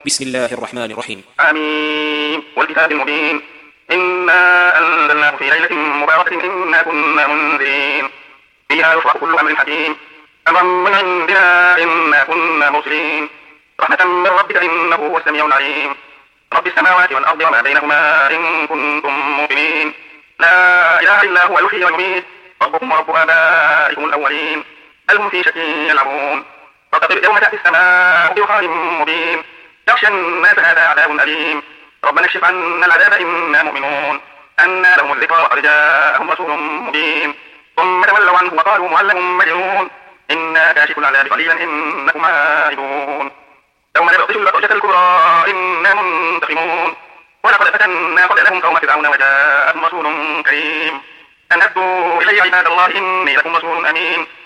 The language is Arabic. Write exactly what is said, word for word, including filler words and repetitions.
بسم الله الرحمن الرحيم. آمين والكتاب المبين إنا أنزلناه في ليلة مباركة إنا كنا منذرين فيها يفرح كل أمر حكيم أمرا من عندنا إنا كنا مرسلين رحمة من ربك إنه هو السميع العليم رب السماوات والأرض وما بينهما إن كنتم موقنين لا إله إلا هو يحيي ويميت ربكم ورب آبائكم الأولين بل هم في شك يلعبون فارتقب يوم تأتي السماء بدخان مبين يغشى الناس هذا عذاب أليم ربنا اكشف عنا العذاب إنا مؤمنون أنى لهم الذكرى وقد جاءهم رسول مبين ثم تولوا عنه وقالوا معلم مجنون إنا كاشف العذاب قليلا إنكم عائدون يوم نبطش البطشة الكبرى إنا منتقمون ولقد فتنا قبلهم قوم فرعون وجاءهم رسول كريم أن أدوا إلي عباد الله إني لكم رسول أمين